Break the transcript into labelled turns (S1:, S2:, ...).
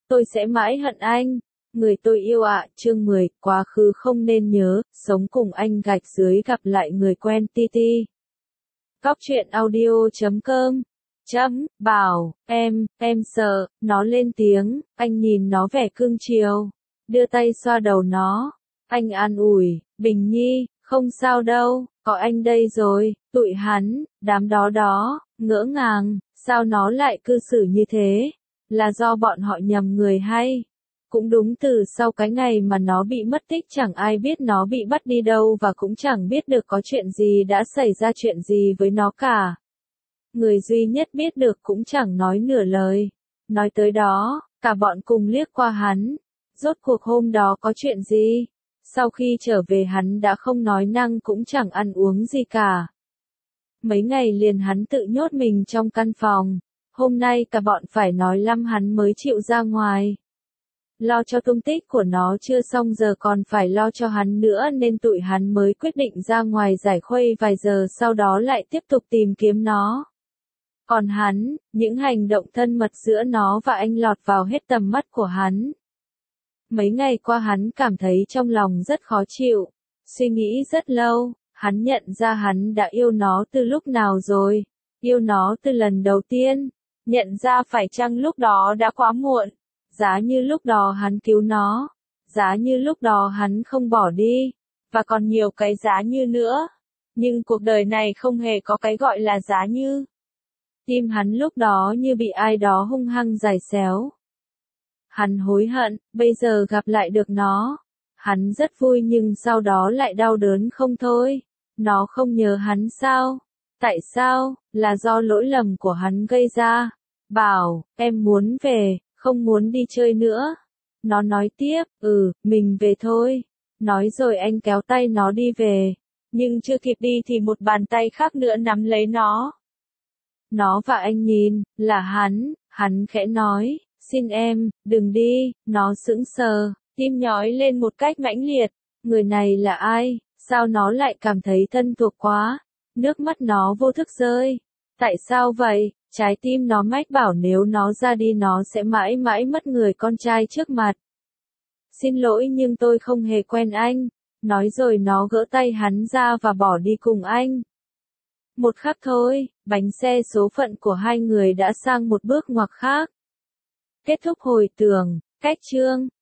S1: tôi sẽ mãi hận anh. Người tôi yêu ạ, chương 10, quá khứ không nên nhớ, sống cùng anh gạch dưới gặp lại người quen TT. Góc truyện audio.com Bảo, em sợ, nó lên tiếng, anh nhìn nó vẻ cưng chiều, đưa tay xoa đầu nó, anh an ủi, Bình Nhi, không sao đâu, có anh đây rồi, tụi hắn, đám đó, ngỡ ngàng, sao nó lại cư xử như thế, là do bọn họ nhầm người hay? Cũng đúng, từ sau cái ngày mà nó bị mất tích chẳng ai biết nó bị bắt đi đâu và cũng chẳng biết được có chuyện gì đã xảy ra chuyện gì với nó cả. Người duy nhất biết được cũng chẳng nói nửa lời. Nói tới đó, cả bọn cùng liếc qua hắn. Rốt cuộc hôm đó có chuyện gì? Sau khi trở về hắn đã không nói năng cũng chẳng ăn uống gì cả. Mấy ngày liền hắn tự nhốt mình trong căn phòng. Hôm nay cả bọn phải nói lăm hắn mới chịu ra ngoài. Lo cho tung tích của nó chưa xong giờ còn phải lo cho hắn nữa nên tụi hắn mới quyết định ra ngoài giải khuây vài giờ sau đó lại tiếp tục tìm kiếm nó. Còn hắn, những hành động thân mật giữa nó và anh lọt vào hết tầm mắt của hắn. Mấy ngày qua hắn cảm thấy trong lòng rất khó chịu, suy nghĩ rất lâu, hắn nhận ra hắn đã yêu nó từ lúc nào rồi, yêu nó từ lần đầu tiên, nhận ra phải chăng lúc đó đã quá muộn. Giá như lúc đó hắn cứu nó, giá như lúc đó hắn không bỏ đi, và còn nhiều cái giá như nữa. Nhưng cuộc đời này không hề có cái gọi là giá như. Tim hắn lúc đó như bị ai đó hung hăng giày xéo. Hắn hối hận, bây giờ gặp lại được nó. Hắn rất vui nhưng sau đó lại đau đớn không thôi. Nó không nhớ hắn sao? Tại sao? Là do lỗi lầm của hắn gây ra. Bảo, em muốn về. Không muốn đi chơi nữa. Nó nói tiếp, mình về thôi. Nói rồi anh kéo tay nó đi về. Nhưng chưa kịp đi thì một bàn tay khác nữa nắm lấy nó. Nó và anh nhìn, là hắn khẽ nói, xin em, đừng đi, nó sững sờ, tim nhói lên một cách mãnh liệt. Người này là ai, sao nó lại cảm thấy thân thuộc quá, nước mắt nó vô thức rơi. Tại sao vậy? Trái tim nó mách bảo nếu nó ra đi nó sẽ mãi mãi mất người con trai trước mặt. Xin lỗi nhưng tôi không hề quen anh. Nói rồi nó gỡ tay hắn ra và bỏ đi cùng anh. Một khắc thôi, bánh xe số phận của hai người đã sang một bước ngoặt khác. Kết thúc hồi tưởng, cách chương.